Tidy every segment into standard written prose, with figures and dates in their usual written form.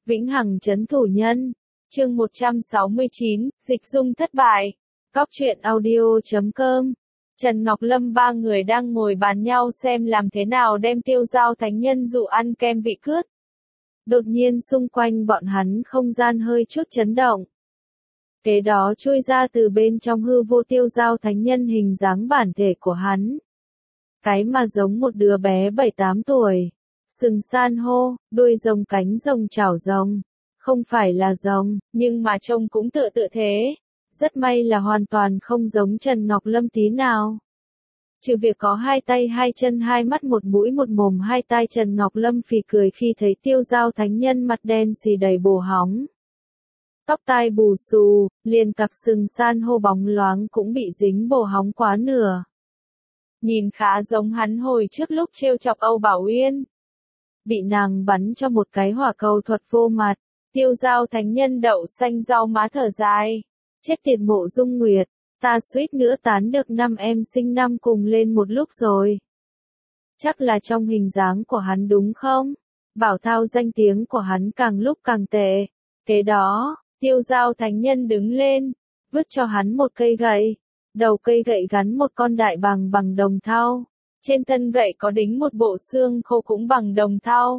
Vĩnh hằng trấn thủ nhân. Chương 169, dịch dung thất bại. Góc truyện audio.com. Trần Ngọc Lâm ba người đang ngồi bàn nhau xem làm thế nào đem Tiêu Giao thánh nhân dụ ăn kem vị cướp. Đột nhiên xung quanh bọn hắn không gian hơi chút chấn động. Kế đó chui ra từ bên trong hư vô Tiêu Giao thánh nhân hình dáng bản thể của hắn. Cái mà giống một đứa bé 7-8 tuổi. Sừng san hô, đuôi rồng, cánh rồng, chảo rồng. Không phải là rồng, nhưng mà trông cũng tựa thế. Rất may là hoàn toàn không giống Trần Ngọc Lâm tí nào. Trừ việc có hai tay hai chân hai mắt một mũi một mồm hai tai, Trần Ngọc Lâm phì cười khi thấy Tiêu Giao thánh nhân mặt đen xì đầy bồ hóng. Tóc tai bù xù, liền cặp sừng san hô bóng loáng cũng bị dính bồ hóng quá nửa. Nhìn khá giống hắn hồi trước lúc trêu chọc Âu Bảo Uyên. Bị nàng bắn cho một cái hỏa cầu thuật vô mặt, Tiêu Giao thánh nhân đậu xanh rau má thở dài. Chết tiệt Mộ Dung Nguyệt, ta suýt nữa tán được 5 em sinh năm cùng lên một lúc rồi. Chắc là trong hình dáng của hắn đúng không? Bảo Thao danh tiếng của hắn càng lúc càng tệ. Kế đó, Tiêu Giao thánh nhân đứng lên, vứt cho hắn một cây gậy. Đầu cây gậy gắn một con đại bàng bằng đồng thau. Trên thân gậy có đính một bộ xương khô cũng bằng đồng thau.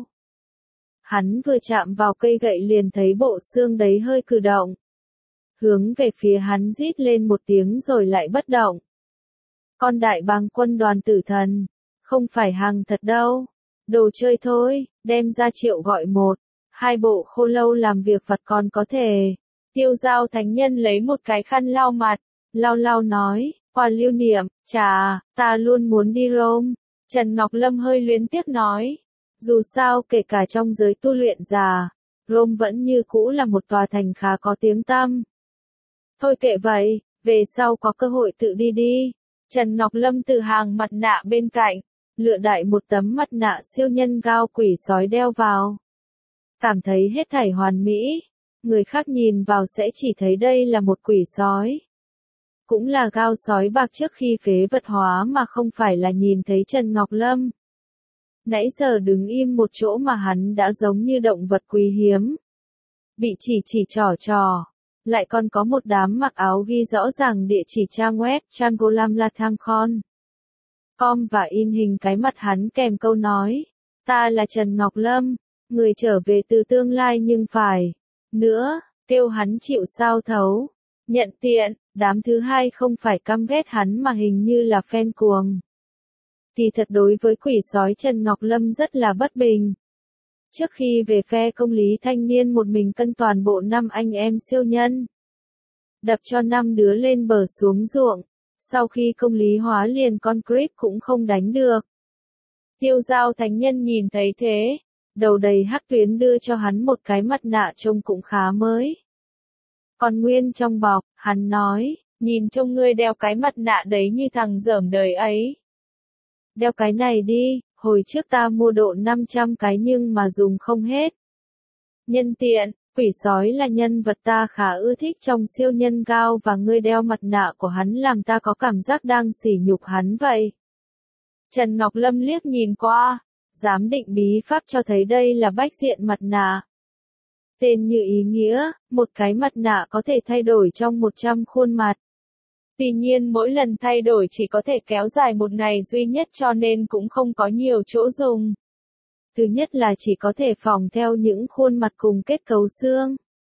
Hắn vừa chạm vào cây gậy liền thấy bộ xương đấy hơi cử động. Hướng về phía hắn rít lên một tiếng rồi lại bất động. Con đại bàng quân đoàn tử thần. Không phải hàng thật đâu. Đồ chơi thôi, đem ra triệu gọi 1-2 bộ khô lâu làm việc vặt còn có thể. Tiêu Giao thánh nhân lấy một cái khăn lau mặt. Lau nói, quà lưu niệm, chà, ta luôn muốn đi Rome. Trần Ngọc Lâm hơi luyến tiếc nói. Dù sao kể cả trong giới tu luyện già, Rome vẫn như cũ là một tòa thành khá có tiếng tăm. Thôi kệ vậy, về sau có cơ hội tự đi đi. Trần Ngọc Lâm từ hàng mặt nạ bên cạnh, lựa đại một tấm mặt nạ siêu nhân gao quỷ sói đeo vào. Cảm thấy hết thảy hoàn mỹ, người khác nhìn vào sẽ chỉ thấy đây là một quỷ sói. Cũng là gao sói bạc trước khi phế vật hóa mà không phải là nhìn thấy Trần Ngọc Lâm. Nãy giờ đứng im một chỗ mà hắn đã giống như động vật quý hiếm. Bị chỉ trò. Lại còn có một đám mặc áo ghi rõ ràng địa chỉ trang web changolamlathangkon.com và in hình cái mặt hắn kèm câu nói. Ta là Trần Ngọc Lâm, người trở về từ tương lai nhưng phải. Nữa, kêu hắn chịu sao thấu. Nhận tiện, đám thứ hai không phải căm ghét hắn mà hình như là fan cuồng. Kỳ thật đối với quỷ sói Trần Ngọc Lâm rất là bất bình. Trước khi về phe công lý thanh niên một mình cân toàn bộ 5 anh em siêu nhân. Đập cho 5 đứa lên bờ xuống ruộng. Sau khi công lý hóa liền con creep cũng không đánh được. Tiêu Giao thánh nhân nhìn thấy thế. Đầu đầy hắc tuyến đưa cho hắn một cái mặt nạ trông cũng khá mới. Còn nguyên trong bọc, hắn nói, nhìn trông ngươi đeo cái mặt nạ đấy như thằng dởm đời ấy. Đeo cái này đi, hồi trước ta mua độ 500 cái nhưng mà dùng không hết. Nhân tiện, quỷ sói là nhân vật ta khá ưa thích trong siêu nhân gao và ngươi đeo mặt nạ của hắn làm ta có cảm giác đang sỉ nhục hắn vậy. Trần Ngọc Lâm liếc nhìn qua, giám định bí pháp cho thấy đây là bách diện mặt nạ. Tên như ý nghĩa, một cái mặt nạ có thể thay đổi trong 100 khuôn mặt. Tuy nhiên mỗi lần thay đổi chỉ có thể kéo dài một ngày duy nhất cho nên cũng không có nhiều chỗ dùng. Thứ nhất là chỉ có thể phỏng theo những khuôn mặt cùng kết cấu xương.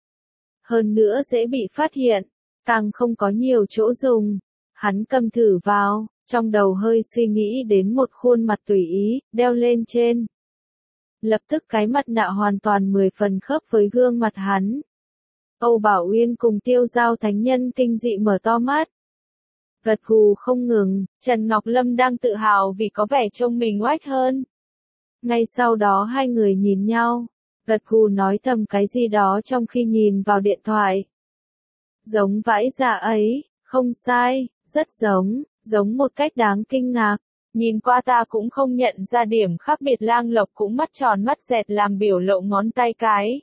Hơn nữa dễ bị phát hiện, càng không có nhiều chỗ dùng. Hắn cầm thử vào, trong đầu hơi suy nghĩ đến một khuôn mặt tùy ý, đeo lên trên. Lập tức cái mặt nạ hoàn toàn 10 phần khớp với gương mặt hắn. Âu Bảo Uyên cùng Tiêu Giao thánh nhân kinh dị mở to mắt. Gật gù không ngừng, Trần Ngọc Lâm đang tự hào vì có vẻ trông mình oách hơn. Ngay sau đó hai người nhìn nhau, gật gù nói thầm cái gì đó trong khi nhìn vào điện thoại. Giống vãi dạ ấy, không sai, rất giống một cách đáng kinh ngạc. Nhìn qua ta cũng không nhận ra điểm khác biệt. Lang Lộc cũng mắt tròn mắt dẹt làm biểu lộ ngón tay cái.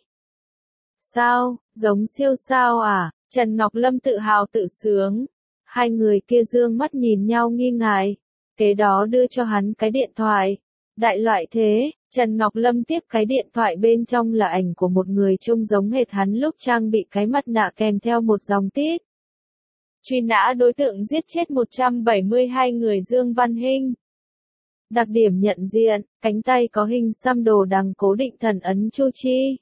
Sao, giống siêu sao à? Trần Ngọc Lâm tự hào tự sướng. Hai người kia dương mắt nhìn nhau nghi ngại. Kế đó đưa cho hắn cái điện thoại. Đại loại thế, Trần Ngọc Lâm tiếp cái điện thoại, bên trong là ảnh của một người trông giống hệt hắn lúc trang bị cái mặt nạ kèm theo một dòng tít. Truy nã đối tượng giết chết 172 người Dương Văn Hinh. Đặc điểm nhận diện, cánh tay có hình xăm đồ đằng cố định thần ấn Chu Chi.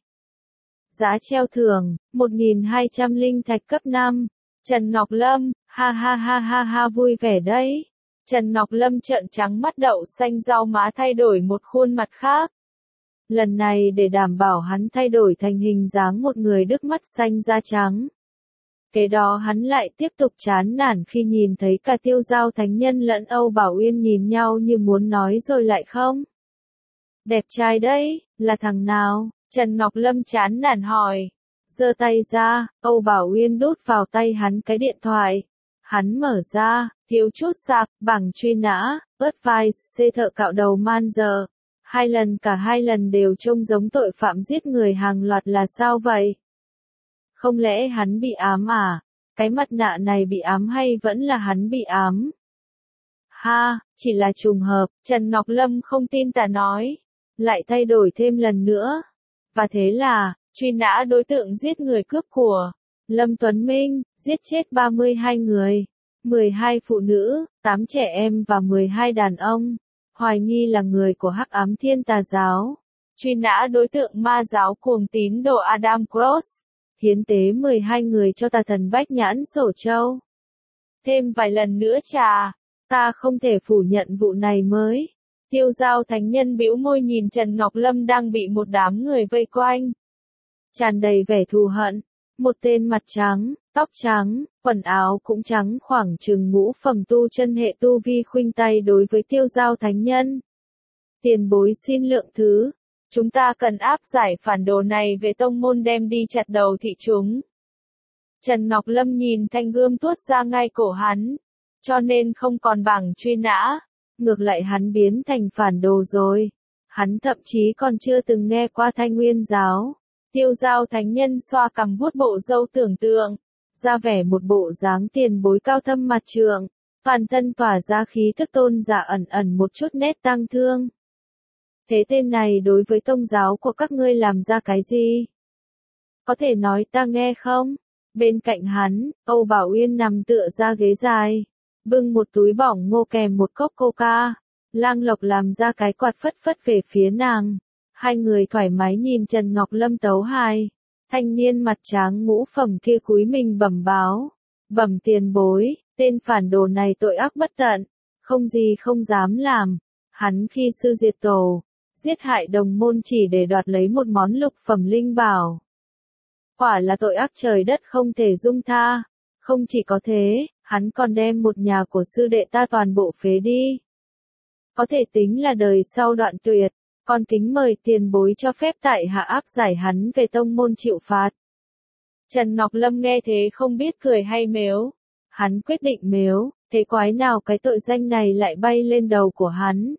Giá treo thưởng, 1.200 linh thạch cấp 5. Trần Ngọc Lâm, ha ha ha ha ha vui vẻ đấy. Trần Ngọc Lâm trợn trắng mắt, đậu xanh rau má, thay đổi một khuôn mặt khác. Lần này để đảm bảo hắn thay đổi thành hình dáng một người Đức, mắt xanh da trắng. Kế đó hắn lại tiếp tục chán nản khi nhìn thấy cả Tiêu Giao Thánh Nhân lẫn Âu Bảo Uyên nhìn nhau như muốn nói rồi lại không. Đẹp trai đấy, là thằng nào? Trần Ngọc Lâm chán nản hỏi. Giơ tay ra, Âu Bảo Uyên đút vào tay hắn cái điện thoại. Hắn mở ra, thiếu chút sạc, bảng truy nã, advice, xê thợ cạo đầu man giờ. Cả hai lần đều trông giống tội phạm giết người hàng loạt, là sao vậy? Không lẽ hắn bị ám à? Cái mặt nạ này bị ám hay vẫn là hắn bị ám? Ha, chỉ là trùng hợp, Trần Ngọc Lâm không tin tà nói. Lại thay đổi thêm lần nữa. Và thế là, truy nã đối tượng giết người cướp của Lâm Tuấn Minh, giết chết 32 người, 12 phụ nữ, 8 trẻ em và 12 đàn ông, hoài nghi là người của Hắc Ám Thiên Tà giáo. Truy nã đối tượng ma giáo cuồng tín đồ Adam Cross, hiến tế 12 người cho tà thần Bách Nhãn Sổ Châu. Thêm vài lần nữa chà, ta không thể phủ nhận vụ này mới. Tiêu Giao Thánh Nhân bĩu môi nhìn Trần Ngọc Lâm đang bị một đám người vây quanh. Tràn đầy vẻ thù hận, một tên mặt trắng, tóc trắng, quần áo cũng trắng, khoảng chừng ngũ phẩm tu chân hệ tu vi, khuynh tay đối với Tiêu Giao Thánh Nhân. Tiền bối xin lượng thứ, chúng ta cần áp giải phản đồ này về tông môn, đem đi chặt đầu thị chúng. Trần Ngọc Lâm nhìn thanh gươm tuốt ra ngay cổ hắn, cho nên không còn bảng truy nã. Ngược lại hắn biến thành phản đồ rồi. Hắn thậm chí còn chưa từng nghe qua Thanh Nguyên giáo. Tiêu Giao Thánh Nhân xoa cằm vuốt bộ râu, tưởng tượng ra vẻ một bộ dáng tiền bối cao thâm mặt trượng, toàn thân tỏa ra khí thức tôn giả, ẩn ẩn một chút nét tang thương. Thế tên này đối với tông giáo của các ngươi làm ra cái gì? Có thể nói ta nghe không? Bên cạnh hắn, Âu Bảo Uyên nằm tựa ra ghế dài, bưng một túi bỏng ngô kèm một cốc coca. Lang Lộc làm ra cái quạt phất phất về phía nàng. Hai người thoải mái nhìn Trần Ngọc Lâm tấu hài. Thanh niên mặt trắng ngũ phẩm kia cúi mình bẩm báo. Bẩm tiền bối, tên phản đồ này tội ác bất tận, không gì không dám làm. Hắn khi sư diệt tổ, giết hại đồng môn chỉ để đoạt lấy một món lục phẩm linh bảo. Quả là tội ác trời đất không thể dung tha. Không chỉ có thế, hắn còn đem một nhà của sư đệ ta toàn bộ phế đi. Có thể tính là đời sau đoạn tuyệt, còn kính mời tiền bối cho phép tại hạ áp giải hắn về tông môn chịu phạt. Trần Ngọc Lâm nghe thế không biết cười hay mếu. Hắn quyết định mếu, thế quái nào cái tội danh này lại bay lên đầu của hắn.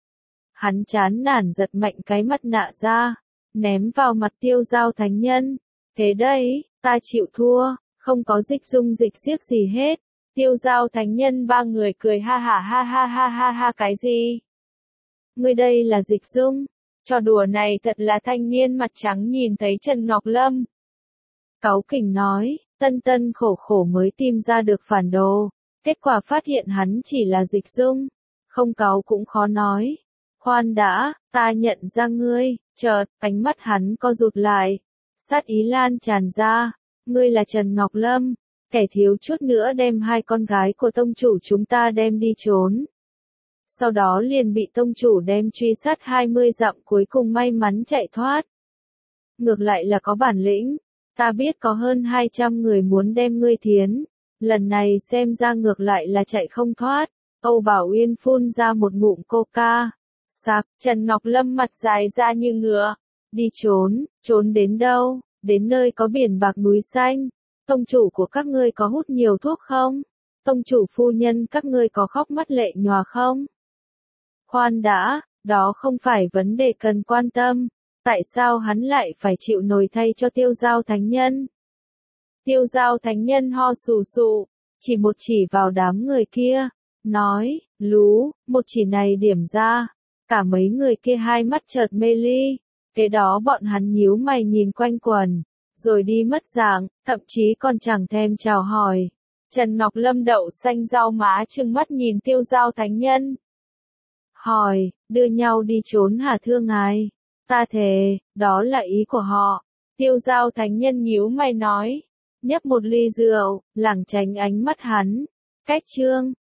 Hắn chán nản giật mạnh cái mặt nạ ra, ném vào mặt Tiêu Giao Thánh Nhân. Thế đây, ta chịu thua, không có dịch dung dịch xiếc gì hết. Tiêu Giao Thánh Nhân ba người cười ha ha ha ha ha ha ha. Cái gì? Ngươi đây là dịch dung? Trò đùa này thật là. Thanh niên mặt trắng nhìn thấy Trần Ngọc Lâm, cáu kỉnh nói, tân tân khổ khổ mới tìm ra được phản đồ, kết quả phát hiện hắn chỉ là dịch dung. Không cáu cũng khó nói. Khoan đã, ta nhận ra ngươi. Chợt, ánh mắt hắn co rụt lại, sát ý lan tràn ra. Ngươi là Trần Ngọc Lâm, kẻ thiếu chút nữa đem hai con gái của tông chủ chúng ta đem đi trốn. Sau đó liền bị tông chủ đem truy sát 20 dặm, cuối cùng may mắn chạy thoát. Ngược lại là có bản lĩnh, ta biết có hơn 200 người muốn đem ngươi thiến. Lần này xem ra ngược lại là chạy không thoát. Âu Bảo Uyên phun ra một ngụm coca. Sặc, Trần Ngọc Lâm mặt dài ra như ngựa. Đi trốn, trốn đến đâu? Đến nơi có biển bạc núi xanh. Tông chủ của các ngươi có hút nhiều thuốc không? Tông chủ phu nhân các ngươi có khóc mắt lệ nhòa không? Khoan đã, đó không phải vấn đề cần quan tâm. Tại sao hắn lại phải chịu nổi thay cho Tiêu Giao Thánh Nhân? Tiêu Giao Thánh Nhân ho sù sụ, chỉ một chỉ vào đám người kia, nói, lú, một chỉ này điểm ra, Cả mấy người kia hai mắt chợt mê ly. Kế đó bọn hắn nhíu mày nhìn quanh quần, rồi đi mất dạng, thậm chí còn chẳng thèm chào hỏi. Trần Ngọc Lâm đậu xanh rau má trừng mắt nhìn Tiêu Giao thánh nhân. Hỏi, đưa nhau đi trốn hả thưa ngài? Ta thề, đó là ý của họ. Tiêu Giao thánh nhân nhíu mày nói, nhấp một ly rượu, lảng tránh ánh mắt hắn. Cách chương